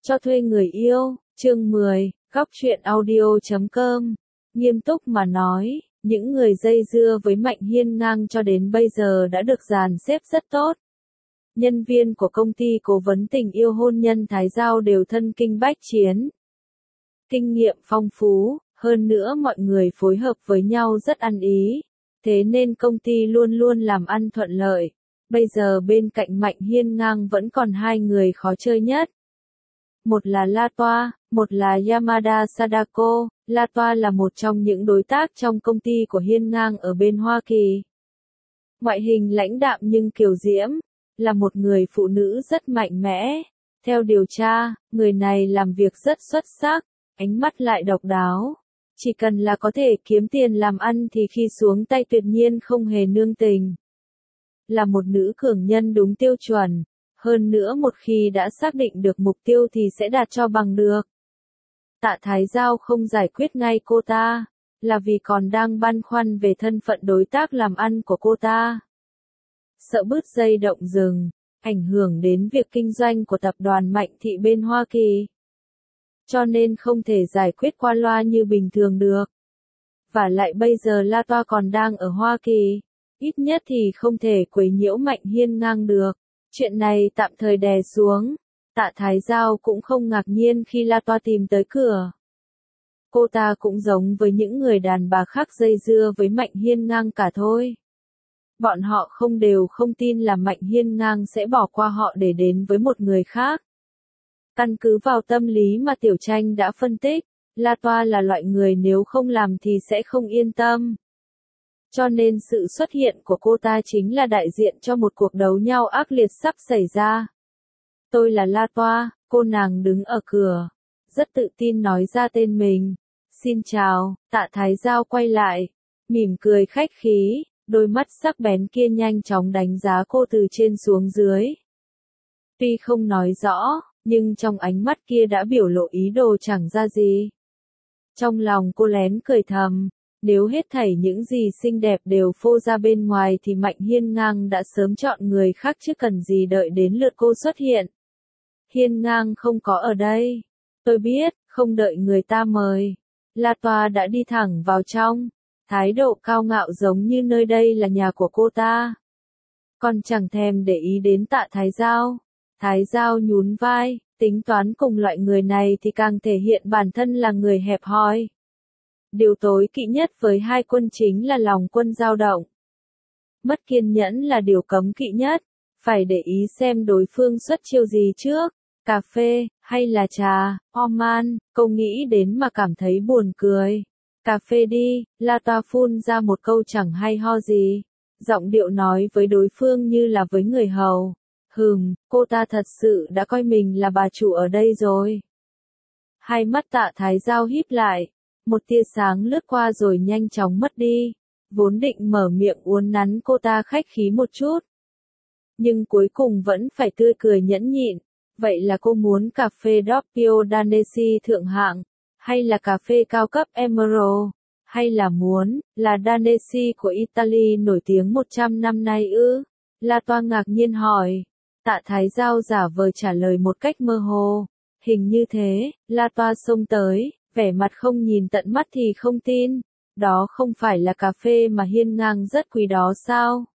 Cho thuê người yêu, chương 10, góc truyện audio.com. Nghiêm túc mà nói, những người dây dưa với Mạnh Hiên Ngang cho đến bây giờ đã được dàn xếp rất tốt. Nhân viên của công ty cố vấn tình yêu hôn nhân Thái Giao đều thân kinh bách chiến. Kinh nghiệm phong phú, hơn nữa mọi người phối hợp với nhau rất ăn ý. Thế nên công ty luôn luôn làm ăn thuận lợi. Bây giờ bên cạnh Mạnh Hiên Ngang vẫn còn hai người khó chơi nhất. Một là La Toa, một là Yamada Sadako. La Toa là một trong những đối tác trong công ty của Hiên Ngang ở bên Hoa Kỳ. Ngoại hình lãnh đạm nhưng kiều diễm, là một người phụ nữ rất mạnh mẽ. Theo điều tra, người này làm việc rất xuất sắc, ánh mắt lại độc đáo. Chỉ cần là có thể kiếm tiền làm ăn thì khi xuống tay tuyệt nhiên không hề nương tình. Là một nữ cường nhân đúng tiêu chuẩn. Hơn nữa một khi đã xác định được mục tiêu thì sẽ đạt cho bằng được. Tạ Thái Giao không giải quyết ngay cô ta, là vì còn đang băn khoăn về thân phận đối tác làm ăn của cô ta. Sợ bứt dây động rừng, ảnh hưởng đến việc kinh doanh của tập đoàn Mạnh Thị bên Hoa Kỳ. Cho nên không thể giải quyết qua loa như bình thường được. Và lại bây giờ La Toa còn đang ở Hoa Kỳ, ít nhất thì không thể quấy nhiễu Mạnh Hiên Ngang được. Chuyện này tạm thời đè xuống. Tạ Thái Giao cũng không ngạc nhiên khi La Toa tìm tới cửa. Cô ta cũng giống với những người đàn bà khác dây dưa với Mạnh Hiên Ngang cả thôi. Bọn họ không tin là Mạnh Hiên Ngang sẽ bỏ qua họ để đến với một người khác. Căn cứ vào tâm lý mà Tiểu Tranh đã phân tích, La Toa là loại người nếu không làm thì sẽ không yên tâm. Cho nên sự xuất hiện của cô ta chính là đại diện cho một cuộc đấu nhau ác liệt sắp xảy ra. Tôi là La Toa, cô nàng đứng ở cửa, rất tự tin nói ra tên mình. Xin chào, Tạ Thái Giao quay lại, mỉm cười khách khí, đôi mắt sắc bén kia nhanh chóng đánh giá cô từ trên xuống dưới. Tuy không nói rõ, nhưng trong ánh mắt kia đã biểu lộ ý đồ chẳng ra gì. Trong lòng cô lén cười thầm. Nếu hết thảy những gì xinh đẹp đều phô ra bên ngoài thì Mạnh Hiên Ngang đã sớm chọn người khác chứ cần gì đợi đến lượt cô xuất hiện. Hiên Ngang không có ở đây. Tôi biết, không đợi người ta mời. La Toa đã đi thẳng vào trong. Thái độ cao ngạo giống như nơi đây là nhà của cô ta. Còn chẳng thèm để ý đến Tạ Thái Giao. Thái Giao nhún vai, tính toán cùng loại người này thì càng thể hiện bản thân là người hẹp hòi. Điều tối kỵ nhất với hai quân chính là lòng quân dao động. Mất kiên nhẫn là điều cấm kỵ nhất, phải để ý xem đối phương xuất chiêu gì trước, cà phê, hay là trà, Oman, câu nghĩ đến mà cảm thấy buồn cười. Cà phê đi, La Toa phun ra một câu chẳng hay ho gì, giọng điệu nói với đối phương như là với người hầu. Cô ta thật sự đã coi mình là bà chủ ở đây rồi. Hai mắt Tạ Thái Giao híp lại. Một tia sáng lướt qua rồi nhanh chóng mất đi, vốn định mở miệng uốn nắn cô ta khách khí một chút. Nhưng cuối cùng vẫn phải tươi cười nhẫn nhịn, vậy là cô muốn cà phê Doppio Danesi thượng hạng, hay là cà phê cao cấp Emerald, hay là là Danesi của Italy nổi tiếng 100 năm nay ư? La Toa ngạc nhiên hỏi, Tạ Thái Giao giả vờ trả lời một cách mơ hồ, hình như thế. La Toa xông tới. Vẻ mặt không nhìn tận mắt thì không tin, đó không phải là cà phê mà Hiên Ngang rất quý đó sao?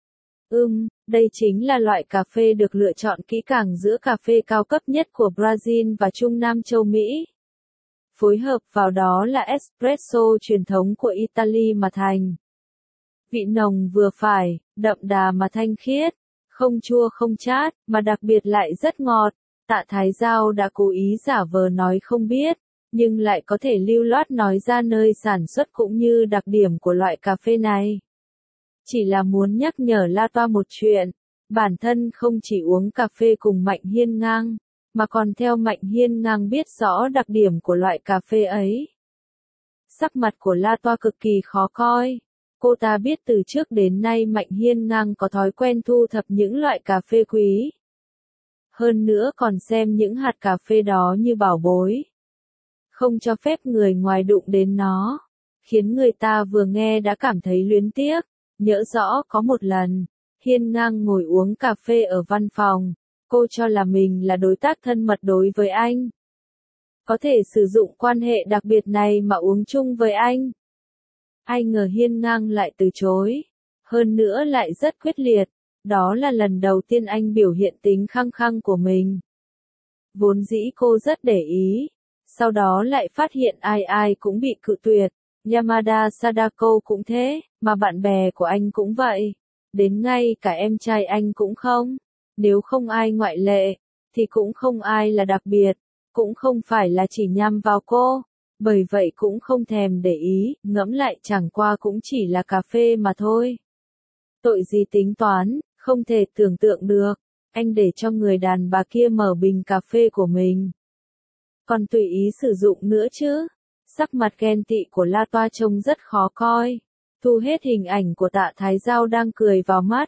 Đây chính là loại cà phê được lựa chọn kỹ càng giữa cà phê cao cấp nhất của Brazil và Trung Nam châu Mỹ. Phối hợp vào đó là espresso truyền thống của Italy mà thành. Vị nồng vừa phải, đậm đà mà thanh khiết, không chua không chát, mà đặc biệt lại rất ngọt. Tạ Thái Giao đã cố ý giả vờ nói không biết, nhưng lại có thể lưu loát nói ra nơi sản xuất cũng như đặc điểm của loại cà phê này. Chỉ là muốn nhắc nhở La Toa một chuyện, bản thân không chỉ uống cà phê cùng Mạnh Hiên Ngang, mà còn theo Mạnh Hiên Ngang biết rõ đặc điểm của loại cà phê ấy. Sắc mặt của La Toa cực kỳ khó coi. Cô ta biết từ trước đến nay Mạnh Hiên Ngang có thói quen thu thập những loại cà phê quý. Hơn nữa còn xem những hạt cà phê đó như bảo bối. Không cho phép người ngoài đụng đến nó, khiến người ta vừa nghe đã cảm thấy luyến tiếc. Nhớ rõ có một lần, Hiên Ngang ngồi uống cà phê ở văn phòng, Cô cho là mình là đối tác thân mật đối với anh. Có thể sử dụng quan hệ đặc biệt này mà uống chung với anh. Ai ngờ Hiên Ngang lại từ chối. Hơn nữa lại rất quyết liệt. Đó là lần đầu tiên anh biểu hiện tính khăng khăng của mình. Vốn dĩ cô rất để ý. Sau đó lại phát hiện ai ai cũng bị cự tuyệt. Yamada Sadako cũng thế, mà bạn bè của anh cũng vậy. Đến ngay cả em trai anh cũng không. Nếu không ai ngoại lệ, thì cũng không ai là đặc biệt. Cũng không phải là chỉ nhắm vào cô. Bởi vậy cũng không thèm để ý, ngẫm lại chẳng qua cũng chỉ là cà phê mà thôi. Tội gì tính toán, không thể tưởng tượng được. Anh để cho người đàn bà kia mở bình cà phê của mình. Còn tùy ý sử dụng nữa chứ. Sắc mặt ghen tị của La Toa trông rất khó coi. Thu hết hình ảnh của Tạ Thái Giao đang cười vào mắt.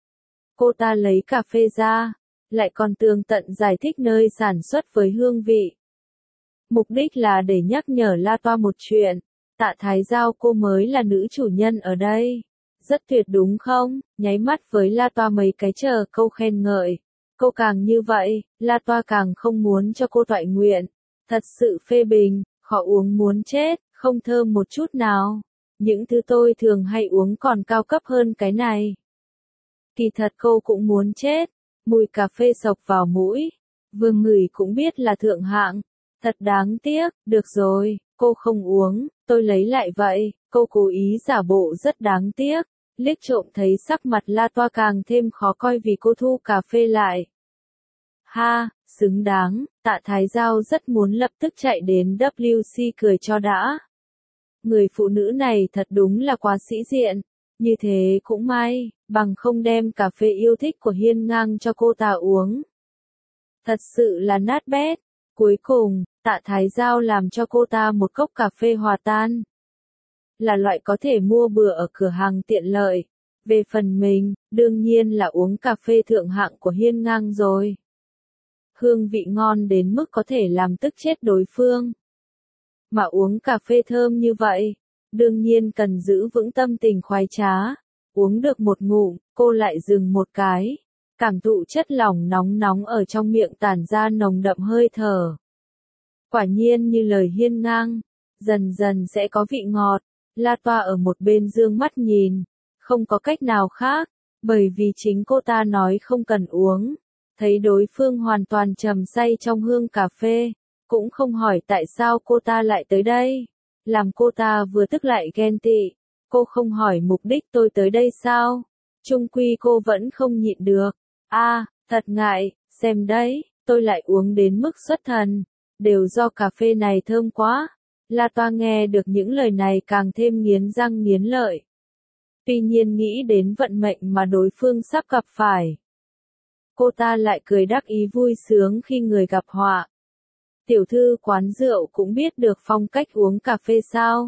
Cô ta lấy cà phê ra, lại còn tường tận giải thích nơi sản xuất với hương vị. Mục đích là để nhắc nhở La Toa một chuyện. Tạ Thái Giao cô mới là nữ chủ nhân ở đây. Rất tuyệt đúng không? Nháy mắt với La Toa mấy cái chờ câu khen ngợi. Cô càng như vậy, La Toa càng không muốn cho cô toại nguyện. Thật sự phê bình, khó uống muốn chết, không thơm một chút nào. Những thứ tôi thường hay uống còn cao cấp hơn cái này. Kỳ thật cô cũng muốn chết. Mùi cà phê sộc vào mũi. Vừa ngửi cũng biết là thượng hạng. Thật đáng tiếc, được rồi, cô không uống, tôi lấy lại vậy. Cô cố ý giả bộ rất đáng tiếc. Liếc trộm thấy sắc mặt La Toa càng thêm khó coi vì cô thu cà phê lại. Ha, xứng đáng, Tạ Thái Giao rất muốn lập tức chạy đến WC cười cho đã. Người phụ nữ này thật đúng là quá sĩ diện. Như thế cũng may, bằng không đem cà phê yêu thích của Hiên Ngang cho cô ta uống. Thật sự là nát bét. Cuối cùng, Tạ Thái Giao làm cho cô ta một cốc cà phê hòa tan. Là loại có thể mua bừa ở cửa hàng tiện lợi. Về phần mình, đương nhiên là uống cà phê thượng hạng của Hiên Ngang rồi. Hương vị ngon đến mức có thể làm tức chết đối phương. Mà uống cà phê thơm như vậy, đương nhiên cần giữ vững tâm tình khoái trá. Uống được một ngụm, cô lại dừng một cái. Cảm thụ chất lỏng nóng nóng ở trong miệng tản ra nồng đậm hơi thở. Quả nhiên như lời Hiên Ngang, dần dần sẽ có vị ngọt. La Toa ở một bên dương mắt nhìn, không có cách nào khác, bởi vì chính cô ta nói không cần uống. Thấy đối phương hoàn toàn trầm say trong hương cà phê, cũng không hỏi tại sao cô ta lại tới đây. Làm cô ta vừa tức lại ghen tị. Cô không hỏi mục đích tôi tới đây sao? Chung quy cô vẫn không nhịn được. Thật ngại, xem đấy, tôi lại uống đến mức xuất thần. Đều do cà phê này thơm quá. La Toa nghe được những lời này càng thêm nghiến răng nghiến lợi. Tuy nhiên nghĩ đến vận mệnh mà đối phương sắp gặp phải. Cô ta lại cười đắc ý vui sướng khi người gặp họa. Tiểu thư quán rượu cũng biết được phong cách uống cà phê sao?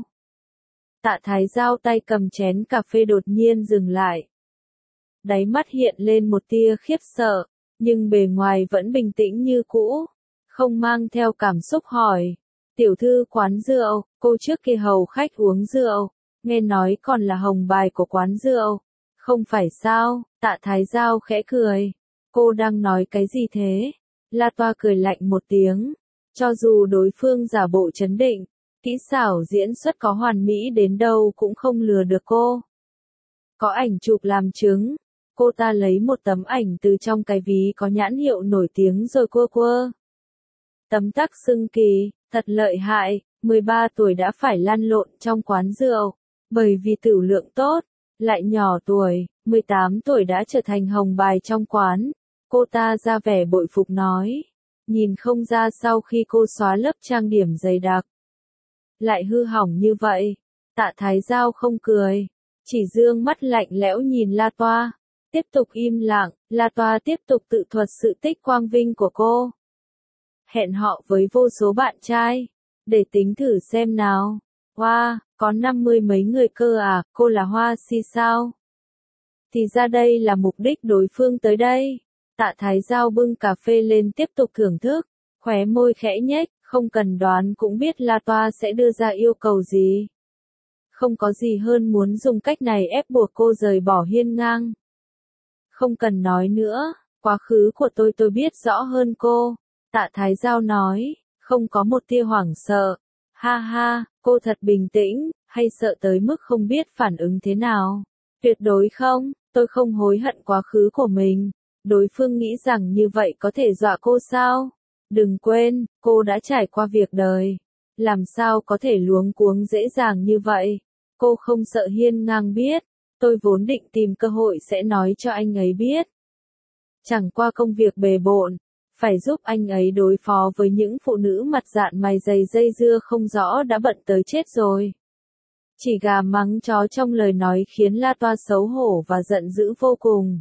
Tạ Thái Giao tay cầm chén cà phê đột nhiên dừng lại. Đáy mắt hiện lên một tia khiếp sợ, nhưng bề ngoài vẫn bình tĩnh như cũ, không mang theo cảm xúc hỏi. Tiểu thư quán rượu, cô trước kia hầu khách uống rượu, nghe nói còn là hồng bài của quán rượu. Không phải sao? Tạ Thái Giao khẽ cười. Cô đang nói cái gì thế? La Toa cười lạnh một tiếng. Cho dù đối phương giả bộ trấn định, kỹ xảo diễn xuất có hoàn mỹ đến đâu cũng không lừa được cô. Có ảnh chụp làm chứng. Cô ta lấy một tấm ảnh từ trong cái ví có nhãn hiệu nổi tiếng rồi quơ quơ. Tấm tắc xưng kỳ, thật lợi hại, 13 tuổi đã phải lăn lộn trong quán rượu, bởi vì tửu lượng tốt, lại nhỏ tuổi, 18 tuổi đã trở thành hồng bài trong quán. Cô ta ra vẻ bội phục nói, nhìn không ra sau khi cô xóa lớp trang điểm dày đặc. Lại hư hỏng như vậy, Tạ Thái Giao không cười, chỉ dương mắt lạnh lẽo nhìn La Toa. Tiếp tục im lặng, La Toa tiếp tục tự thuật sự tích quang vinh của cô. Hẹn họ với vô số bạn trai, để tính thử xem nào. Hoa, có 50 mấy người cơ à, cô là Hoa Si sao? Thì ra đây là mục đích đối phương tới đây. Tạ Thái Giao bưng cà phê lên tiếp tục thưởng thức, khóe môi khẽ nhếch, không cần đoán cũng biết La Toa sẽ đưa ra yêu cầu gì. Không có gì hơn muốn dùng cách này ép buộc cô rời bỏ Hiên Ngang. Không cần nói nữa, Quá khứ của tôi biết rõ hơn cô. Tạ Thái Giao nói, không có một tia hoảng sợ. Ha ha, cô thật bình tĩnh, hay sợ tới mức không biết phản ứng thế nào? Tuyệt đối không, tôi không hối hận quá khứ của mình. Đối phương nghĩ rằng như vậy có thể dọa cô sao? Đừng quên, cô đã trải qua việc đời. Làm sao có thể luống cuống dễ dàng như vậy? Cô không sợ Hiên Ngang biết. Tôi vốn định tìm cơ hội sẽ nói cho anh ấy biết. Chẳng qua công việc bề bộn, phải giúp anh ấy đối phó với những phụ nữ mặt dạn mày dày dây dưa không rõ đã bận tới chết rồi. Chỉ gà mắng chó trong lời nói khiến La Toa xấu hổ và giận dữ vô cùng.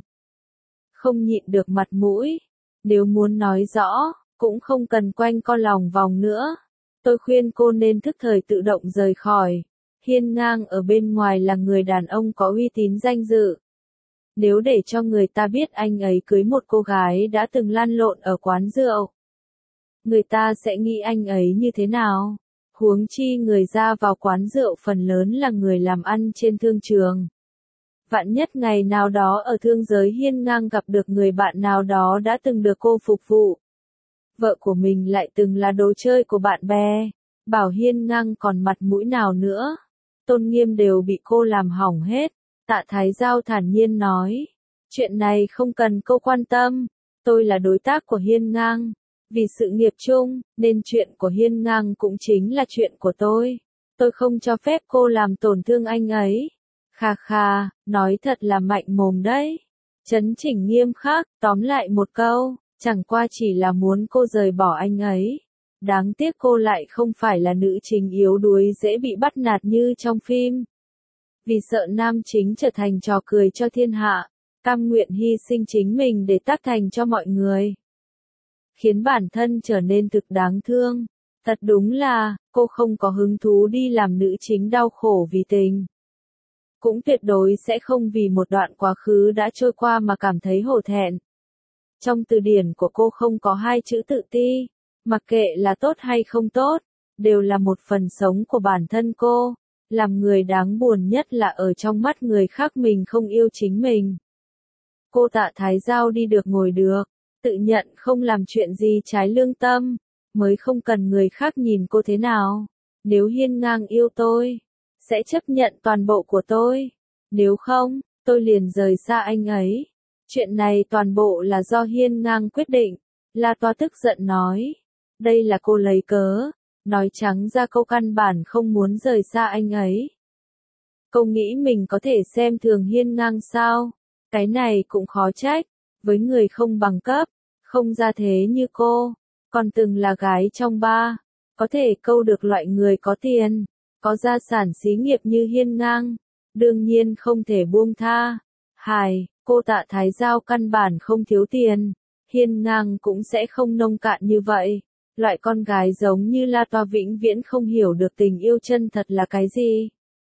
Không nhịn được mặt mũi. Nếu muốn nói rõ, cũng không cần quanh co lòng vòng nữa. Tôi khuyên cô nên thức thời tự động rời khỏi. Hiên Ngang ở bên ngoài là người đàn ông có uy tín danh dự. Nếu để cho người ta biết anh ấy cưới một cô gái đã từng lăn lộn ở quán rượu, người ta sẽ nghĩ anh ấy như thế nào? Huống chi người ra vào quán rượu phần lớn là người làm ăn trên thương trường. Vạn nhất ngày nào đó ở thương giới Hiên Ngang gặp được người bạn nào đó đã từng được cô phục vụ. Vợ của mình lại từng là đồ chơi của bạn bè. Bảo Hiên Ngang còn mặt mũi nào nữa. Tôn nghiêm đều bị cô làm hỏng hết. Tạ Thái Giao thản nhiên nói. Chuyện này không cần cô quan tâm. Tôi là đối tác của Hiên Ngang. Vì sự nghiệp chung, nên chuyện của Hiên Ngang cũng chính là chuyện của tôi. Tôi không cho phép cô làm tổn thương anh ấy. Khà khà, nói thật là mạnh mồm đấy. Chấn chỉnh nghiêm khắc, tóm lại một câu, chẳng qua chỉ là muốn cô rời bỏ anh ấy. Đáng tiếc cô lại không phải là nữ chính yếu đuối dễ bị bắt nạt như trong phim. Vì sợ nam chính trở thành trò cười cho thiên hạ, cam nguyện hy sinh chính mình để tác thành cho mọi người. Khiến bản thân trở nên thực đáng thương. Thật đúng là, cô không có hứng thú đi làm nữ chính đau khổ vì tình. Cũng tuyệt đối sẽ không vì một đoạn quá khứ đã trôi qua mà cảm thấy hổ thẹn. Trong từ điển của cô không có hai chữ tự ti, mặc kệ là tốt hay không tốt, đều là một phần sống của bản thân cô. Làm người đáng buồn nhất là ở trong mắt người khác mình không yêu chính mình. Cô Tạ Thái Giao đi được ngồi được, tự nhận không làm chuyện gì trái lương tâm, mới không cần người khác nhìn cô thế nào. Nếu Hiên Ngang yêu tôi, sẽ chấp nhận toàn bộ của tôi. Nếu không, tôi liền rời xa anh ấy. Chuyện này toàn bộ là do Hiên Ngang quyết định. La Toa tức giận nói. Đây là cô lấy cớ. Nói trắng ra cô căn bản không muốn rời xa anh ấy. Cô nghĩ mình có thể xem thường Hiên Ngang sao? Cái này cũng khó trách. Với người không bằng cấp, không gia thế như cô, còn từng là gái trong ba, có thể câu được loại người có tiền, có gia sản xí nghiệp như Hiên Ngang, đương nhiên không thể buông tha. Hài, cô Tạ Thái Giao căn bản không thiếu tiền, Hiên Ngang cũng sẽ không nông cạn như vậy. Loại con gái giống như La Toa vĩnh viễn không hiểu được tình yêu chân thật là cái gì.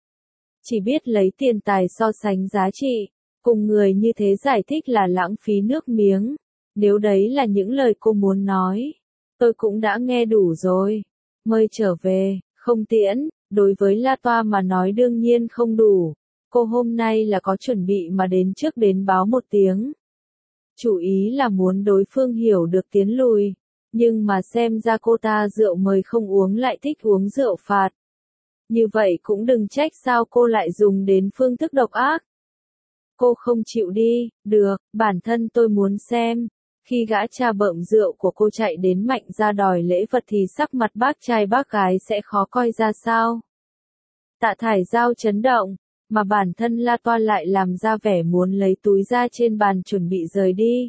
Chỉ biết lấy tiền tài so sánh giá trị, cùng người như thế giải thích là lãng phí nước miếng. Nếu đấy là những lời cô muốn nói, tôi cũng đã nghe đủ rồi. Mời trở về, không tiễn, đối với La Toa mà nói đương nhiên không đủ. Cô hôm nay là có chuẩn bị mà đến trước đến báo một tiếng. Chủ ý là muốn đối phương hiểu được tiến lùi. Nhưng mà xem ra cô ta rượu mời không uống lại thích uống rượu phạt. Như vậy cũng đừng trách sao cô lại dùng đến phương thức độc ác. Cô không chịu đi, được, bản thân tôi muốn xem. Khi gã cha bợm rượu của cô chạy đến Mạnh ra đòi lễ vật thì sắc mặt bác trai bác gái sẽ khó coi ra sao. Tạ Thải Giao chấn động, mà bản thân La Toa lại làm ra vẻ muốn lấy túi ra trên bàn chuẩn bị rời đi.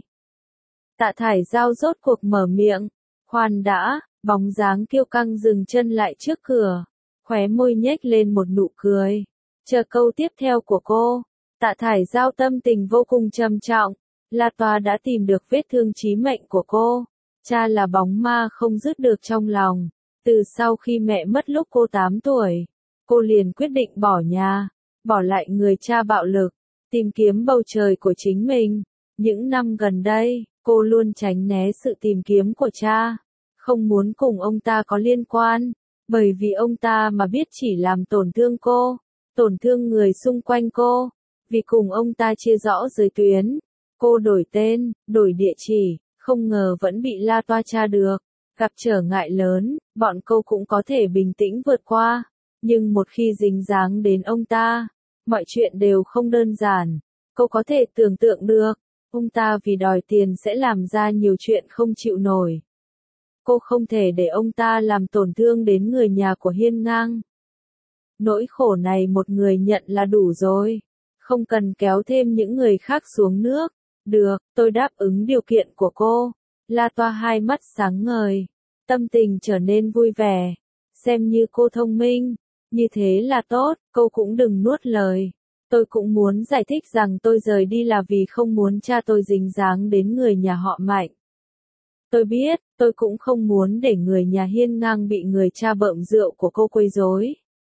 Tạ Thải Giao rốt cuộc mở miệng, khoan đã, bóng dáng kiêu căng dừng chân lại trước cửa, khóe môi nhếch lên một nụ cười. Chờ câu tiếp theo của cô. Tạ Thải Giao tâm tình vô cùng trầm trọng. La Toa đã tìm được vết thương chí mệnh của cô. Cha là bóng ma không dứt được trong lòng. Từ sau khi mẹ mất lúc cô 8 tuổi, cô liền quyết định bỏ nhà, bỏ lại người cha bạo lực, tìm kiếm bầu trời của chính mình. Những năm gần đây, cô luôn tránh né sự tìm kiếm của cha, không muốn cùng ông ta có liên quan, bởi vì ông ta mà biết chỉ làm tổn thương cô, tổn thương người xung quanh cô. Vì cùng ông ta chia rõ giới tuyến, Cô đổi tên, đổi địa chỉ, không ngờ vẫn bị La Toa tra được. Gặp trở ngại lớn, bọn cô cũng có thể bình tĩnh vượt qua. Nhưng một khi dính dáng đến ông ta, mọi chuyện đều không đơn giản. Cô có thể tưởng tượng được, ông ta vì đòi tiền sẽ làm ra nhiều chuyện không chịu nổi. Cô không thể để ông ta làm tổn thương đến người nhà của Hiên Ngang. Nỗi khổ này một người nhận là đủ rồi. Không cần kéo thêm những người khác xuống nước. Được, tôi đáp ứng điều kiện của cô. La Toa hai mắt sáng ngời. Tâm tình trở nên vui vẻ. Xem như cô thông minh. Như thế là tốt, cô cũng đừng nuốt lời. Tôi cũng muốn giải thích rằng tôi rời đi là vì không muốn cha tôi dính dáng đến người nhà họ Mạnh. Tôi biết, tôi cũng không muốn để người nhà Hiên Ngang bị người cha bợm rượu của cô quấy rối.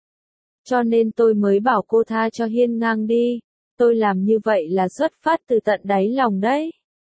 Cho nên tôi mới bảo cô tha cho Hiên Ngang đi. Tôi làm như vậy là xuất phát từ tận đáy lòng đấy.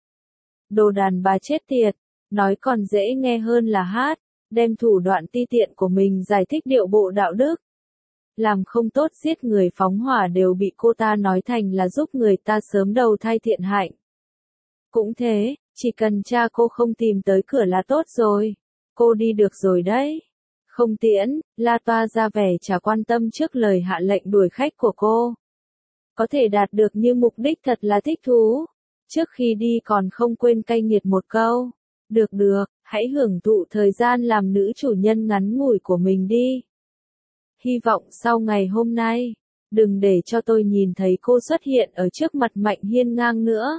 Đồ đàn bà chết tiệt, nói còn dễ nghe hơn là hát, đem thủ đoạn ti tiện của mình giải thích điệu bộ đạo đức. Làm không tốt giết người phóng hỏa đều bị cô ta nói thành là giúp người ta sớm đầu thai thiện hạnh. Cũng thế, chỉ cần cha cô không tìm tới cửa là tốt rồi. Cô đi được rồi đấy. Không tiễn, La Toa ra vẻ chả quan tâm trước lời hạ lệnh đuổi khách của cô. Có thể đạt được như mục đích thật là thích thú. Trước khi đi còn không quên cay nghiệt một câu. Được được, hãy hưởng thụ thời gian làm nữ chủ nhân ngắn ngủi của mình đi. Hy vọng sau ngày hôm nay, đừng để cho tôi nhìn thấy cô xuất hiện ở trước mặt Mạnh Hiên Ngang nữa.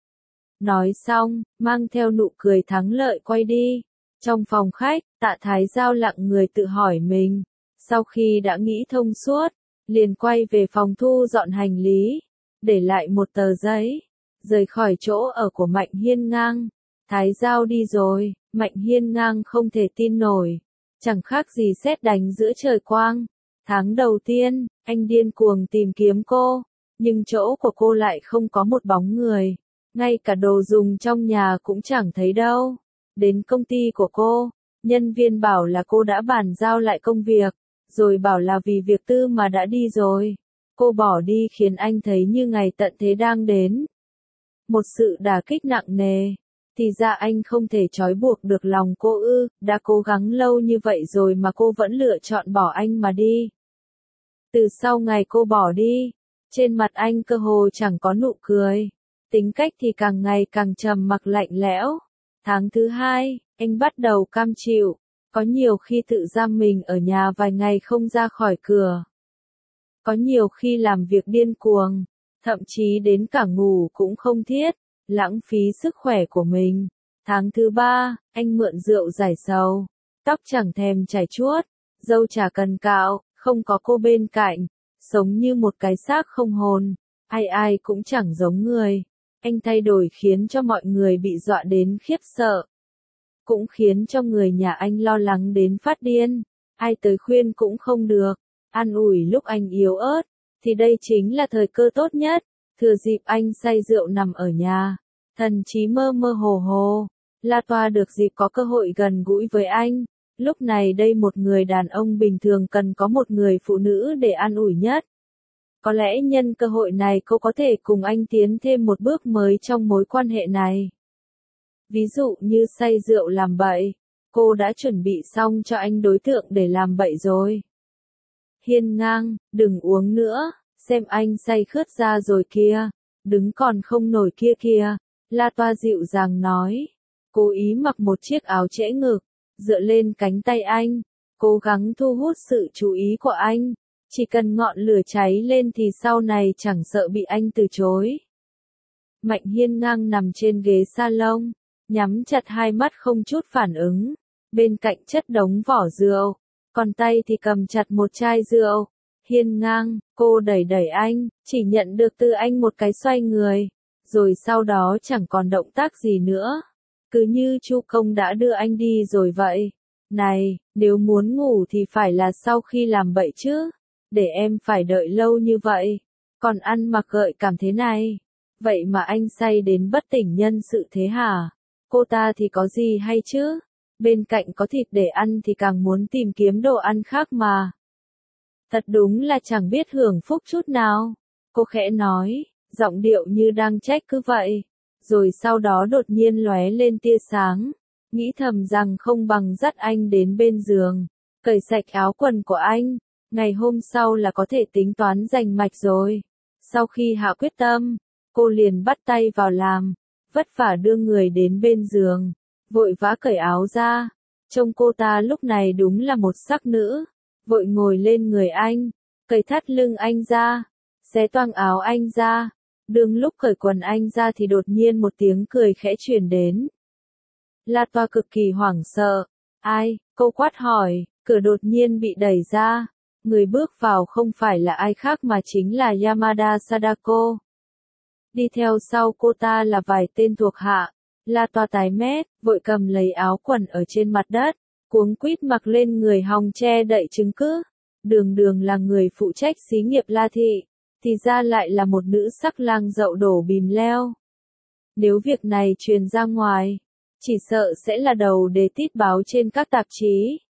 Nói xong, mang theo nụ cười thắng lợi quay đi. Trong phòng khách, Tạ Thái Giao lặng người tự hỏi mình. Sau khi đã nghĩ thông suốt, liền quay về phòng thu dọn hành lý. Để lại một tờ giấy. Rời khỏi chỗ ở của Mạnh Hiên Ngang. Thái Giao đi rồi, Mạnh Hiên Ngang không thể tin nổi. Chẳng khác gì sét đánh giữa trời quang. Tháng đầu tiên, anh điên cuồng tìm kiếm cô. Nhưng chỗ của cô lại không có một bóng người. Ngay cả đồ dùng trong nhà cũng chẳng thấy đâu. Đến công ty của cô, nhân viên bảo là cô đã bàn giao lại công việc, rồi bảo là vì việc tư mà đã đi rồi. Cô bỏ đi khiến anh thấy như ngày tận thế đang đến. Một sự đả kích nặng nề. Thì ra anh không thể trói buộc được lòng cô ư, đã cố gắng lâu như vậy rồi mà cô vẫn lựa chọn bỏ anh mà đi. Từ sau ngày cô bỏ đi, trên mặt anh cơ hồ chẳng có nụ cười. Tính cách thì càng ngày càng trầm mặc lạnh lẽo. Tháng thứ hai, anh bắt đầu cam chịu. Có nhiều khi tự giam mình ở nhà vài ngày không ra khỏi cửa. Có nhiều khi làm việc điên cuồng, thậm chí đến cả ngủ cũng không thiết, lãng phí sức khỏe của mình. Tháng thứ ba, anh mượn rượu giải sầu. Tóc chẳng thèm chải chuốt, râu chả cần cạo, không có cô bên cạnh. Sống như một cái xác không hồn, ai ai cũng chẳng giống người. Anh thay đổi khiến cho mọi người bị dọa đến khiếp sợ. Cũng khiến cho người nhà anh lo lắng đến phát điên. Ai tới khuyên cũng không được. An ủi lúc anh yếu ớt. Thì đây chính là thời cơ tốt nhất. Thừa dịp anh say rượu nằm ở nhà. Thần trí mơ mơ hồ hồ. La Toa được dịp có cơ hội gần gũi với anh. Lúc này đây một người đàn ông bình thường cần có một người phụ nữ để an ủi nhất. Có lẽ nhân cơ hội này cô có thể cùng anh tiến thêm một bước mới trong mối quan hệ này. Ví dụ như say rượu làm bậy, cô đã chuẩn bị xong cho anh đối tượng để làm bậy rồi. Hiên Ngang, đừng uống nữa, xem anh say khướt ra rồi kia, đứng còn không nổi kia kìa, La Toa dịu dàng nói. Cố ý mặc một chiếc áo trễ ngực, dựa lên cánh tay anh, cố gắng thu hút sự chú ý của anh. Chỉ cần ngọn lửa cháy lên thì sau này chẳng sợ bị anh từ chối. Mạnh Hiên Ngang nằm trên ghế salon, nhắm chặt hai mắt không chút phản ứng. Bên cạnh chất đống vỏ rượu, còn tay thì cầm chặt một chai rượu. Hiên Ngang, cô đẩy đẩy anh, chỉ nhận được từ anh một cái xoay người. Rồi sau đó chẳng còn động tác gì nữa. Cứ như Chu Công đã đưa anh đi rồi vậy. Này, nếu muốn ngủ thì phải là sau khi làm bậy chứ. Để em phải đợi lâu như vậy. Còn ăn mặc gợi cảm thế này. Vậy mà anh say đến bất tỉnh nhân sự thế hả? Cô ta thì có gì hay chứ? Bên cạnh có thịt để ăn thì càng muốn tìm kiếm đồ ăn khác mà. Thật đúng là chẳng biết hưởng phúc chút nào. Cô khẽ nói, giọng điệu như đang trách cứ vậy. rồi sau đó đột nhiên lóe lên tia sáng, nghĩ thầm rằng không bằng dắt anh đến bên giường, cởi sạch áo quần của anh, ngày hôm sau là có thể tính toán giành mạch rồi. Sau khi hạ quyết tâm, cô liền bắt tay vào làm, vất vả đưa người đến bên giường, vội vã cởi áo ra, trông cô ta lúc này đúng là một sắc nữ, vội ngồi lên người anh, cởi thắt lưng anh ra, xé toang áo anh ra, đương lúc cởi quần anh ra thì đột nhiên một tiếng cười khẽ truyền đến. La Toa cực kỳ hoảng sợ, ai, cô quát hỏi, cửa đột nhiên bị đẩy ra, người bước vào không phải là ai khác mà chính là Yamada Sadako. Đi theo sau cô ta là vài tên thuộc hạ, La Toa tái mét, vội cầm lấy áo quần ở trên mặt đất, cuống quýt mặc lên người hòng che đậy chứng cứ. Đường Đường là người phụ trách xí nghiệp La Thị, thì ra lại là một nữ sắc lang dậu đổ bìm leo. Nếu việc này truyền ra ngoài, chỉ sợ sẽ là đầu đề tít báo trên các tạp chí.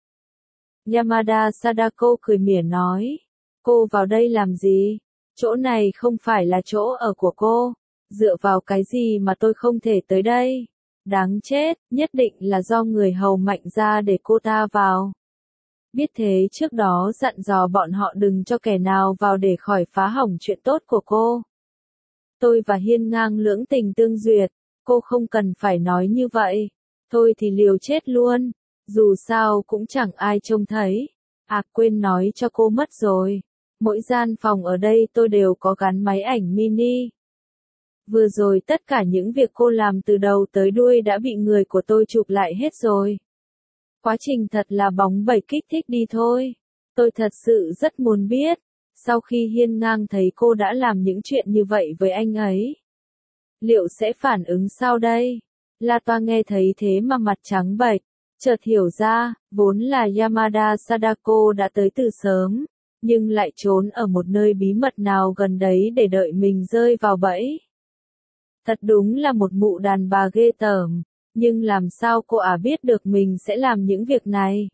Yamada Sadako cười mỉa nói, cô vào đây làm gì? Chỗ này không phải là chỗ ở của cô, dựa vào cái gì mà tôi không thể tới đây? Đáng chết, nhất định là do người hầu mạnh ra để cô ta vào. Biết thế trước đó dặn dò bọn họ đừng cho kẻ nào vào để khỏi phá hỏng chuyện tốt của cô. Tôi và Hiên Ngang lưỡng tình tương duyệt, cô không cần phải nói như vậy. Thôi thì liều chết luôn, dù sao cũng chẳng ai trông thấy. À quên nói cho cô mất rồi, mỗi gian phòng ở đây tôi đều có gắn máy ảnh mini. Vừa rồi tất cả những việc cô làm từ đầu tới đuôi đã bị người của tôi chụp lại hết rồi. Quá trình thật là bóng bẩy kích thích đi thôi. Tôi thật sự rất muốn biết, sau khi Hiên Ngang thấy cô đã làm những chuyện như vậy với anh ấy, liệu sẽ phản ứng sao đây? La Toa nghe thấy thế mà mặt trắng bệch, chợt hiểu ra, vốn là Yamada Sadako đã tới từ sớm, nhưng lại trốn ở một nơi bí mật nào gần đấy để đợi mình rơi vào bẫy. Thật đúng là một mụ đàn bà ghê tởm, nhưng làm sao cô biết được mình sẽ làm những việc này?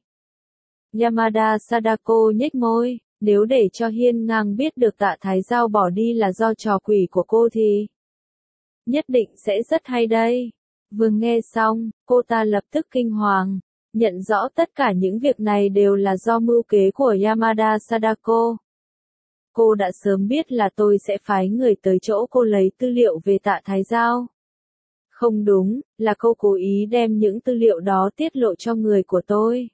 Yamada Sadako nhếch môi, nếu để cho Hiên Ngang biết được Tạ Thái Giao bỏ đi là do trò quỷ của cô thì nhất định sẽ rất hay đây. Vừa nghe xong, cô ta lập tức kinh hoàng, nhận rõ tất cả những việc này đều là do mưu kế của Yamada Sadako. Cô đã sớm biết là tôi sẽ phái người tới chỗ cô lấy tư liệu về Tạ Thái Giao. Không đúng, là cô cố ý đem những tư liệu đó tiết lộ cho người của tôi.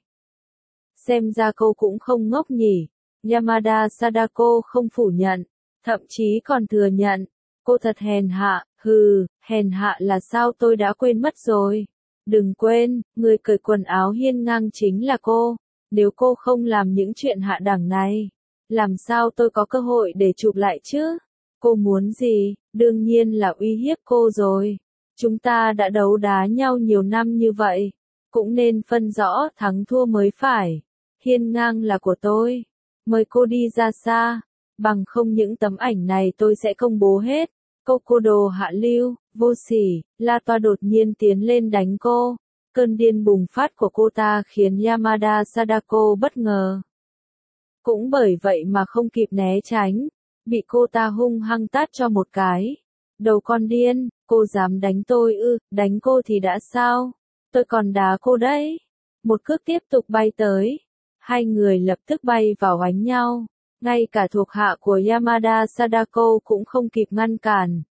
Xem ra cô cũng không ngốc nhỉ. Yamada Sadako không phủ nhận, thậm chí còn thừa nhận. Cô thật hèn hạ, hèn hạ là sao tôi đã quên mất rồi. Đừng quên, người cởi quần áo Hiên Ngang chính là cô. Nếu cô không làm những chuyện hạ đẳng này, làm sao tôi có cơ hội để chụp lại chứ? Cô muốn gì? Đương nhiên là uy hiếp cô rồi. Chúng ta đã đấu đá nhau nhiều năm như vậy, cũng nên phân rõ thắng thua mới phải. Hiên Ngang là của tôi. Mời cô đi ra xa, bằng không những tấm ảnh này tôi sẽ công bố hết. Cô đồ hạ lưu, vô sỉ. La Toa đột nhiên tiến lên đánh cô. Cơn điên bùng phát của cô ta khiến Yamada Sadako bất ngờ. Cũng bởi vậy mà không kịp né tránh, bị cô ta hung hăng tát cho một cái. Đầu con điên, cô dám đánh tôi ư? Đánh cô thì đã sao? Tôi còn đá cô đấy. Một cước tiếp tục bay tới. Hai người lập tức bay vào đánh nhau. Ngay cả thuộc hạ của Yamada Sadako cũng không kịp ngăn cản.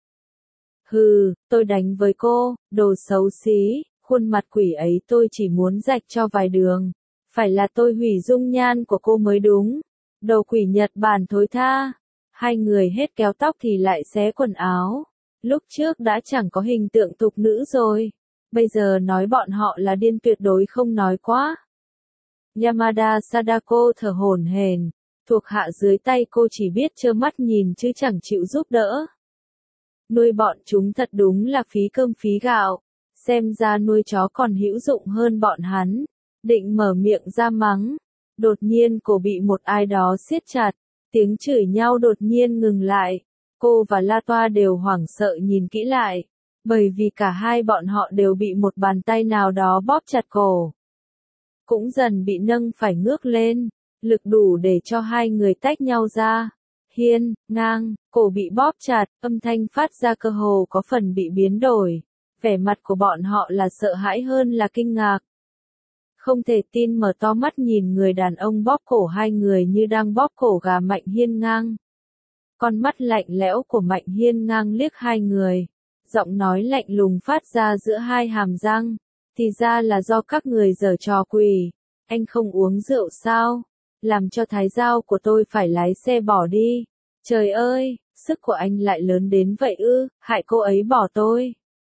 Tôi đánh với cô, đồ xấu xí, khuôn mặt quỷ ấy tôi chỉ muốn rạch cho vài đường. Phải là tôi hủy dung nhan của cô mới đúng. Đầu quỷ Nhật Bản thối tha. Hai người hết kéo tóc thì lại xé quần áo. Lúc trước đã chẳng có hình tượng tục nữ rồi. Bây giờ nói bọn họ là điên tuyệt đối không nói quá. Yamada Sadako thở hổn hển. Thuộc hạ dưới tay cô chỉ biết trơ mắt nhìn chứ chẳng chịu giúp đỡ. Nuôi bọn chúng thật đúng là phí cơm phí gạo. Xem ra nuôi chó còn hữu dụng hơn bọn hắn. Định mở miệng ra mắng. Đột nhiên cổ bị một ai đó siết chặt. Tiếng chửi nhau đột nhiên ngừng lại. Cô và La Toa đều hoảng sợ nhìn kỹ lại. Bởi vì cả hai bọn họ đều bị một bàn tay nào đó bóp chặt cổ. Cũng dần bị nâng phải ngước lên. Lực đủ để cho hai người tách nhau ra. Hiên Ngang, cổ bị bóp chặt, âm thanh phát ra cơ hồ có phần bị biến đổi. Vẻ mặt của bọn họ là sợ hãi hơn là kinh ngạc. Không thể tin mở to mắt nhìn người đàn ông bóp cổ hai người như đang bóp cổ gà Mạnh Hiên Ngang. Con mắt lạnh lẽo của Mạnh Hiên Ngang liếc hai người. Giọng nói lạnh lùng phát ra giữa hai hàm răng. Thì ra là do các người giở trò quỷ. Anh không uống rượu sao? Làm cho thái dao của tôi phải lái xe bỏ đi. Trời ơi, sức của anh lại lớn đến vậy ư, hại cô ấy bỏ tôi.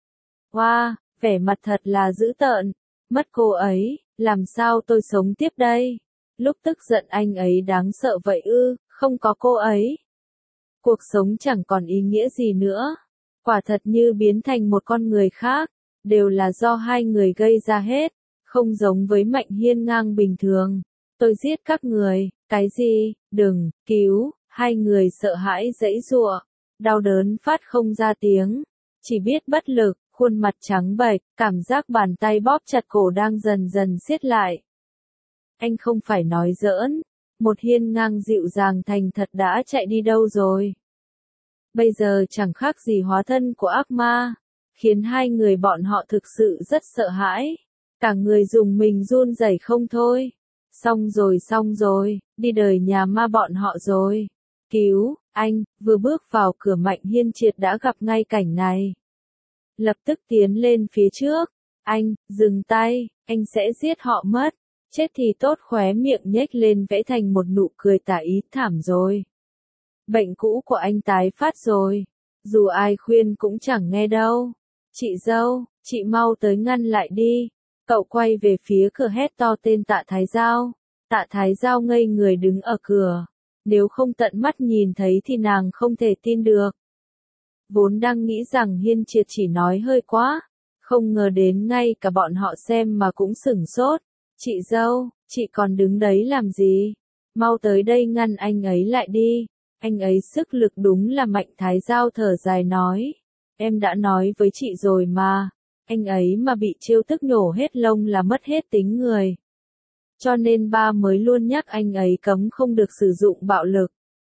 Wow, vẻ mặt thật là dữ tợn. Mất cô ấy, làm sao tôi sống tiếp đây? Lúc tức giận anh ấy đáng sợ vậy ư, không có cô ấy. Cuộc sống chẳng còn ý nghĩa gì nữa. Quả thật như biến thành một con người khác, đều là do hai người gây ra hết, không giống với Mạnh Hiên Ngang bình thường. Tôi giết các người, cái gì, đừng, cứu, hai người sợ hãi giãy giụa, đau đớn phát không ra tiếng, chỉ biết bất lực, khuôn mặt trắng bệch, cảm giác bàn tay bóp chặt cổ đang dần dần siết lại. Anh không phải nói giỡn, một Hiên Ngang dịu dàng thành thật đã chạy đi đâu rồi. Bây giờ chẳng khác gì hóa thân của ác ma, khiến hai người bọn họ thực sự rất sợ hãi. Cả người dùng mình run rẩy không thôi. Xong rồi, đi đời nhà ma bọn họ rồi. Cứu, anh, vừa bước vào cửa Mạnh Hiên Triệt đã gặp ngay cảnh này. Lập tức tiến lên phía trước. Anh, dừng tay, anh sẽ giết họ mất. Chết thì tốt, khóe miệng nhếch lên vẽ thành một nụ cười tà ý, thảm rồi. Bệnh cũ của anh tái phát rồi. Dù ai khuyên cũng chẳng nghe đâu. Chị dâu, chị mau tới ngăn lại đi. Cậu quay về phía cửa hét to tên Tạ Thái Dao. Tạ Thái Dao ngây người đứng ở cửa. Nếu không tận mắt nhìn thấy thì nàng không thể tin được. Vốn đang nghĩ rằng Hiên Triệt chỉ nói hơi quá. Không ngờ đến ngay cả bọn họ xem mà cũng sửng sốt. Chị dâu, chị còn đứng đấy làm gì? Mau tới đây ngăn anh ấy lại đi. Anh ấy sức lực đúng là mạnh. Thái Dao thở dài nói. Em đã nói với chị rồi mà. Anh ấy mà bị trêu tức nhổ hết lông là mất hết tính người. Cho nên ba mới luôn nhắc anh ấy cấm không được sử dụng bạo lực.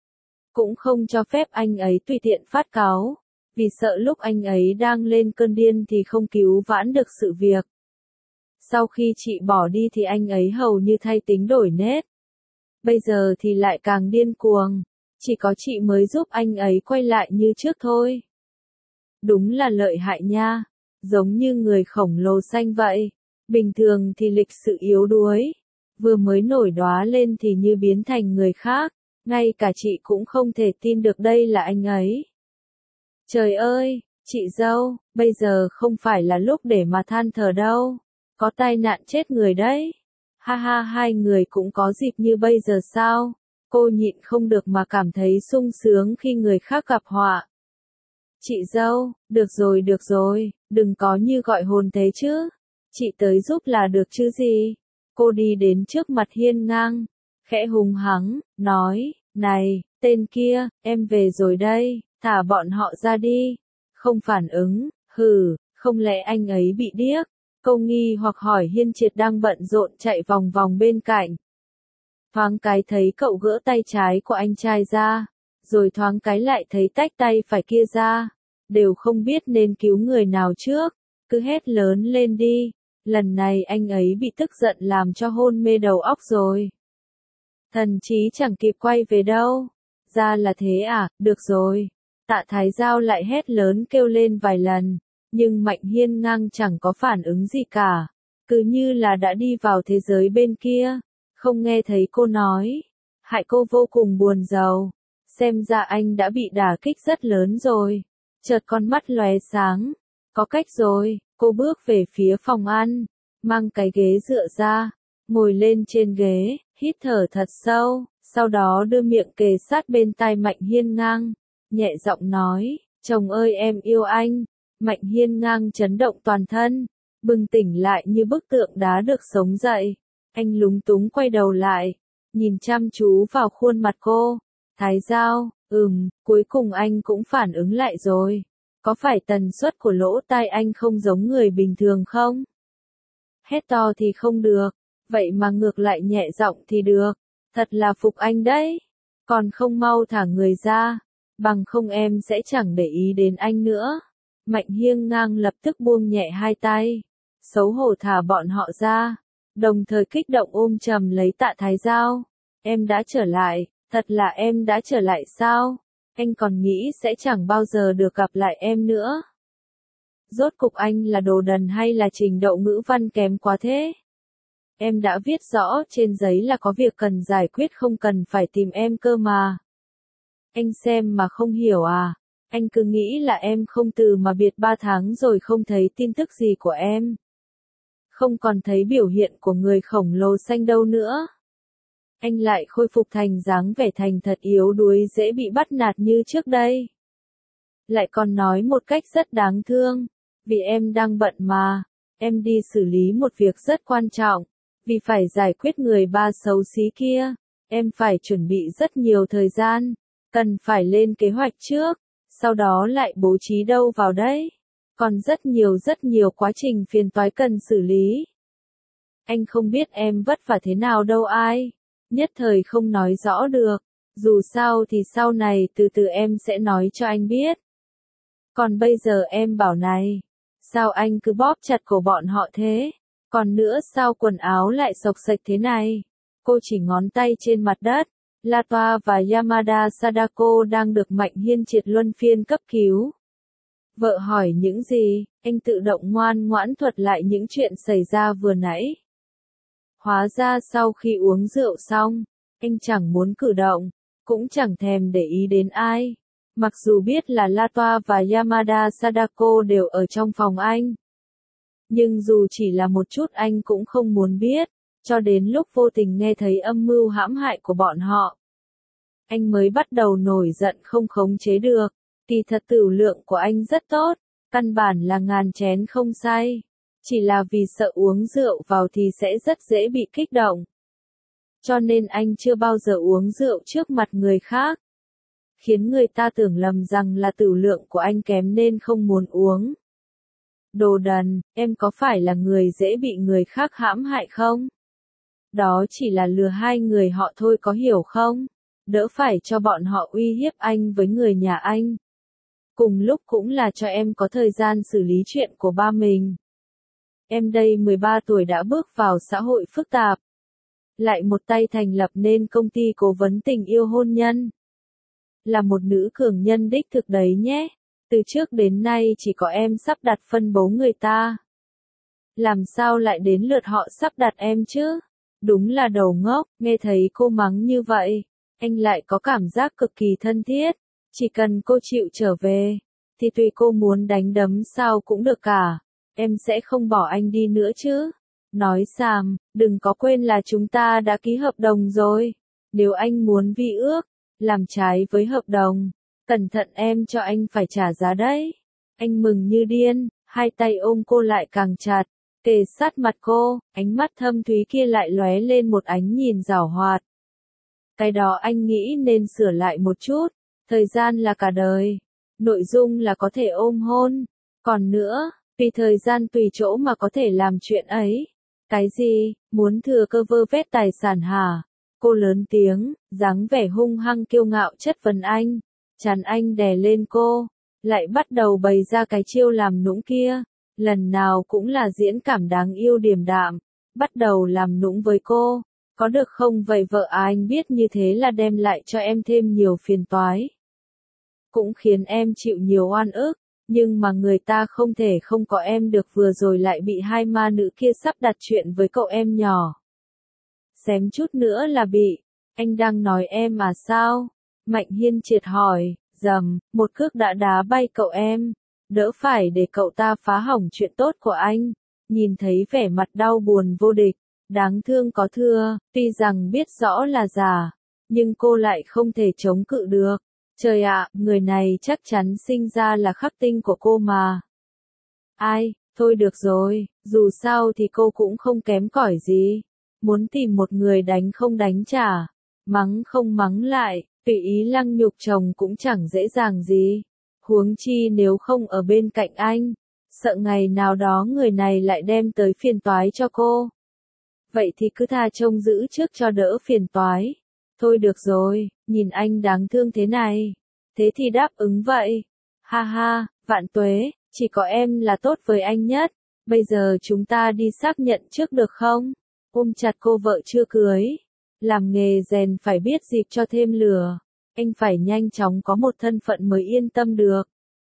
Cũng không cho phép anh ấy tùy tiện phát cáu. Vì sợ lúc anh ấy đang lên cơn điên thì không cứu vãn được sự việc. Sau khi chị bỏ đi thì anh ấy hầu như thay tính đổi nết. Bây giờ thì lại càng điên cuồng. Chỉ có chị mới giúp anh ấy quay lại như trước thôi. Đúng là lợi hại nha. Giống như người khổng lồ xanh vậy. Bình thường thì lịch sự yếu đuối. Vừa mới nổi đóa lên thì như biến thành người khác. Ngay cả chị cũng không thể tin được đây là anh ấy. Trời ơi, chị dâu, bây giờ không phải là lúc để mà than thở đâu. Có tai nạn chết người đấy. Ha ha, hai người cũng có dịp như bây giờ sao? Cô nhịn không được mà cảm thấy sung sướng khi người khác gặp họa. Chị dâu, được rồi, đừng có như gọi hồn thế chứ. Chị tới giúp là được chứ gì. Cô đi đến trước mặt Hiên Ngang, khẽ hùng hắng, nói, này, tên kia, em về rồi đây, thả bọn họ ra đi. Không phản ứng, hừ, không lẽ anh ấy bị điếc? Câu nghi hoặc hỏi Hiên Triệt đang bận rộn chạy vòng vòng bên cạnh. Thoáng cái thấy cậu gỡ tay trái của anh trai ra, rồi thoáng cái lại thấy tách tay phải kia ra. Đều không biết nên cứu người nào trước, cứ hét lớn lên đi. Lần này anh ấy bị tức giận làm cho hôn mê đầu óc rồi. Thần trí chẳng kịp quay về đâu. Ra là thế à, được rồi. Tạ Thái Dao lại hét lớn kêu lên vài lần, nhưng Mạnh Hiên Ngang chẳng có phản ứng gì cả. Cứ như là đã đi vào thế giới bên kia, không nghe thấy cô nói. Hại cô vô cùng buồn rầu. Xem ra anh đã bị đả kích rất lớn rồi. Chợt con mắt lóe sáng. Có cách rồi, cô bước về phía phòng ăn, mang cái ghế dựa ra, ngồi lên trên ghế, hít thở thật sâu, sau đó đưa miệng kề sát bên tai Mạnh Hiên Ngang, nhẹ giọng nói, chồng ơi em yêu anh. Mạnh Hiên Ngang chấn động toàn thân, bừng tỉnh lại như bức tượng đá được sống dậy. Anh lúng túng quay đầu lại, nhìn chăm chú vào khuôn mặt cô. Thái Dao, cuối cùng anh cũng phản ứng lại rồi. Có phải tần suất của lỗ tai anh không giống người bình thường không? Hét to thì không được, vậy mà ngược lại nhẹ giọng thì được. Thật là phục anh đấy. Còn không mau thả người ra, bằng không em sẽ chẳng để ý đến anh nữa. Mạnh Hiên Ngang lập tức buông nhẹ hai tay, xấu hổ thả bọn họ ra, đồng thời kích động ôm chầm lấy Tạ Thái Giao. Em đã trở lại, thật là em đã trở lại sao? Anh còn nghĩ sẽ chẳng bao giờ được gặp lại em nữa. Rốt cục anh là đồ đần hay là trình độ ngữ văn kém quá thế? Em đã viết rõ trên giấy là có việc cần giải quyết không cần phải tìm em cơ mà. Anh xem mà không hiểu à? Anh cứ nghĩ là em không từ mà biệt 3 tháng rồi không thấy tin tức gì của em. Không còn thấy biểu hiện của người khổng lồ xanh đâu nữa. Anh lại khôi phục thành dáng vẻ thành thật yếu đuối dễ bị bắt nạt như trước đây. Lại còn nói một cách rất đáng thương. Vì em đang bận mà. Em đi xử lý một việc rất quan trọng. Vì phải giải quyết người ba xấu xí kia. Em phải chuẩn bị rất nhiều thời gian. Cần phải lên kế hoạch trước. Sau đó lại bố trí đâu vào đấy. Còn rất nhiều quá trình phiền toái cần xử lý. Anh không biết em vất vả thế nào đâu ai. Nhất thời không nói rõ được. Dù sao thì sau này từ từ em sẽ nói cho anh biết. Còn bây giờ em bảo này. Sao anh cứ bóp chặt cổ bọn họ thế? Còn nữa sao quần áo lại xộc xệch thế này? Cô chỉ ngón tay trên mặt đất. La Toa và Yamada Sadako đang được Mạnh Hiên Triệt luân phiên cấp cứu. Vợ hỏi những gì, anh tự động ngoan ngoãn thuật lại những chuyện xảy ra vừa nãy. Hóa ra sau khi uống rượu xong, anh chẳng muốn cử động, cũng chẳng thèm để ý đến ai. Mặc dù biết là La Toa và Yamada Sadako đều ở trong phòng anh. Nhưng dù chỉ là một chút anh cũng không muốn biết, cho đến lúc vô tình nghe thấy âm mưu hãm hại của bọn họ. Anh mới bắt đầu nổi giận không khống chế được, kỳ thật tửu lượng của anh rất tốt, căn bản là ngàn chén không say. Chỉ là vì sợ uống rượu vào thì sẽ rất dễ bị kích động. Cho nên anh chưa bao giờ uống rượu trước mặt người khác. Khiến người ta tưởng lầm rằng là tửu lượng của anh kém nên không muốn uống. Đồ đần, em có phải là người dễ bị người khác hãm hại không? Đó chỉ là lừa hai người họ thôi có hiểu không? Đỡ phải cho bọn họ uy hiếp anh với người nhà anh. Cùng lúc cũng là cho em có thời gian xử lý chuyện của ba mình. Em đây 13 tuổi đã bước vào xã hội phức tạp. Lại một tay thành lập nên công ty cố vấn tình yêu hôn nhân. Là một nữ cường nhân đích thực đấy nhé. Từ trước đến nay chỉ có em sắp đặt phân bố người ta. Làm sao lại đến lượt họ sắp đặt em chứ? Đúng là đầu ngốc, nghe thấy cô mắng như vậy. Anh lại có cảm giác cực kỳ thân thiết. Chỉ cần cô chịu trở về, thì tùy cô muốn đánh đấm sao cũng được cả. Em sẽ không bỏ anh đi nữa chứ. Nói xàm, đừng có quên là chúng ta đã ký hợp đồng rồi. Nếu anh muốn vi ước, làm trái với hợp đồng, cẩn thận em cho anh phải trả giá đấy. Anh mừng như điên, hai tay ôm cô lại càng chặt, kề sát mặt cô, ánh mắt thâm thúy kia lại lóe lên một ánh nhìn giảo hoạt. Cái đó anh nghĩ nên sửa lại một chút, thời gian là cả đời, nội dung là có thể ôm hôn, còn nữa, vì thời gian tùy chỗ mà có thể làm chuyện ấy. Cái gì, muốn thừa cơ vơ vét tài sản hả? Cô lớn tiếng, dáng vẻ hung hăng kiêu ngạo chất vấn anh, chán anh đè lên cô, lại bắt đầu bày ra cái chiêu làm nũng kia, lần nào cũng là diễn cảm đáng yêu điềm đạm, bắt đầu làm nũng với cô, có được không vậy vợ à anh biết như thế là đem lại cho em thêm nhiều phiền toái. Cũng khiến em chịu nhiều oan ức, nhưng mà người ta không thể không có em được vừa rồi lại bị hai ma nữ kia sắp đặt chuyện với cậu em nhỏ. Xém chút nữa là bị, anh đang nói em mà sao? Mạnh Hiên Triệt hỏi, dầm, một cước đã đá bay cậu em, đỡ phải để cậu ta phá hỏng chuyện tốt của anh. Nhìn thấy vẻ mặt đau buồn vô địch, đáng thương có thưa, tuy rằng biết rõ là giả, nhưng cô lại không thể chống cự được. Trời ạ, người này chắc chắn sinh ra là khắc tinh của cô mà. Ai, thôi được rồi, dù sao thì cô cũng không kém cỏi gì. Muốn tìm một người đánh không đánh trả, mắng không mắng lại, tùy ý lăng nhục chồng cũng chẳng dễ dàng gì. Huống chi nếu không ở bên cạnh anh, sợ ngày nào đó người này lại đem tới phiền toái cho cô. Vậy thì cứ tha trông giữ trước cho đỡ phiền toái. Thôi được rồi, nhìn anh đáng thương thế này. Thế thì đáp ứng vậy. Ha ha, vạn tuế, chỉ có em là tốt với anh nhất. Bây giờ chúng ta đi xác nhận trước được không? Ôm chặt cô vợ chưa cưới. Làm nghề rèn phải biết dịp cho thêm lửa. Anh phải nhanh chóng có một thân phận mới yên tâm được.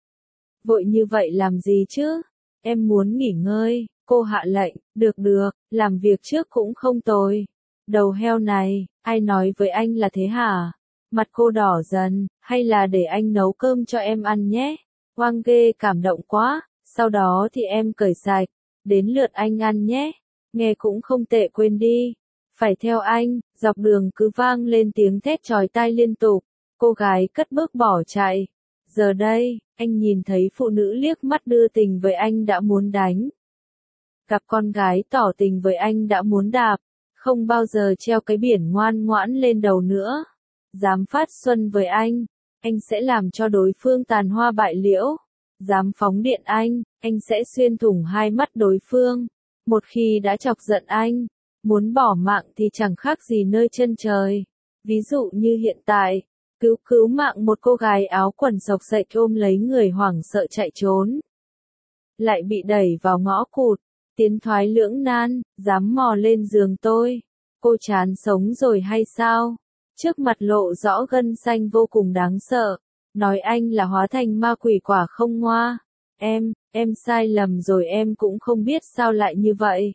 Vội như vậy làm gì chứ? Em muốn nghỉ ngơi, cô hạ lệnh, được, làm việc trước cũng không tồi. Đầu heo này, ai nói với anh là thế hả? Mặt cô đỏ dần, hay là để anh nấu cơm cho em ăn nhé? Hoang ghê cảm động quá, sau đó thì em cởi sạch, đến lượt anh ăn nhé. Nghe cũng không tệ, quên đi. Phải theo anh, dọc đường cứ vang lên tiếng thét chói tai liên tục. Cô gái cất bước bỏ chạy. Giờ đây, anh nhìn thấy phụ nữ liếc mắt đưa tình với anh đã muốn đánh. Gặp con gái tỏ tình với anh đã muốn đạp. Không bao giờ treo cái biển ngoan ngoãn lên đầu nữa. Dám phát xuân với anh sẽ làm cho đối phương tàn hoa bại liễu. Dám phóng điện anh sẽ xuyên thủng hai mắt đối phương. Một khi đã chọc giận anh, muốn bỏ mạng thì chẳng khác gì nơi chân trời. Ví dụ như hiện tại, cứu mạng một cô gái áo quần xộc xệch ôm lấy người hoảng sợ chạy trốn. Lại bị đẩy vào ngõ cụt, tiến thoái lưỡng nan, dám mò lên giường tôi. Cô chán sống rồi hay sao? Trước mặt lộ rõ gân xanh vô cùng đáng sợ. Nói anh là hóa thành ma quỷ quả không ngoa. Em sai lầm rồi, em cũng không biết sao lại như vậy.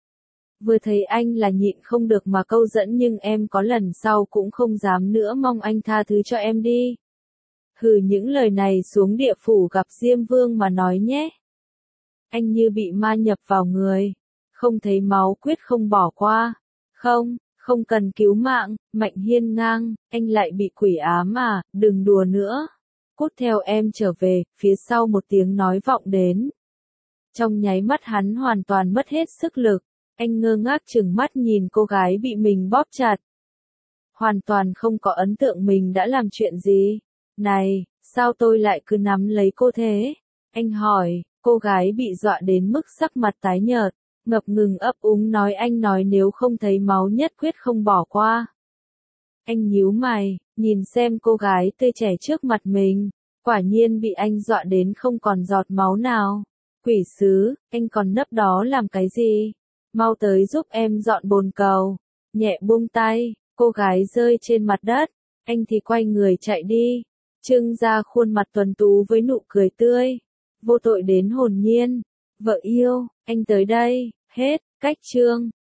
Vừa thấy anh là nhịn không được mà câu dẫn, nhưng em có lần sau cũng không dám nữa, mong anh tha thứ cho em đi. Hừ, những lời này xuống địa phủ gặp Diêm Vương mà nói nhé. Anh như bị ma nhập vào người. Không thấy máu quyết không bỏ qua. Không cần cứu mạng, Mạnh Hiên ngang, anh lại bị quỷ ám à, đừng đùa nữa. Cút theo em trở về, phía sau một tiếng nói vọng đến. Trong nháy mắt hắn hoàn toàn mất hết sức lực. Anh ngơ ngác trừng mắt nhìn cô gái bị mình bóp chặt. Hoàn toàn không có ấn tượng mình đã làm chuyện gì. Này, sao tôi lại cứ nắm lấy cô thế? Anh hỏi, cô gái bị dọa đến mức sắc mặt tái nhợt, ngập ngừng ấp úng nói, anh nói nếu không thấy máu nhất quyết không bỏ qua. Anh nhíu mày, nhìn xem cô gái tươi trẻ trước mặt mình, quả nhiên bị anh dọa đến không còn giọt máu nào. Quỷ sứ, anh còn nấp đó làm cái gì? Mau tới giúp em dọn bồn cầu. Nhẹ buông tay, cô gái rơi trên mặt đất, anh thì quay người chạy đi, trưng ra khuôn mặt tuấn tú với nụ cười tươi. Vô tội đến hồn nhiên. Vợ yêu, anh tới đây, hết, cách chương.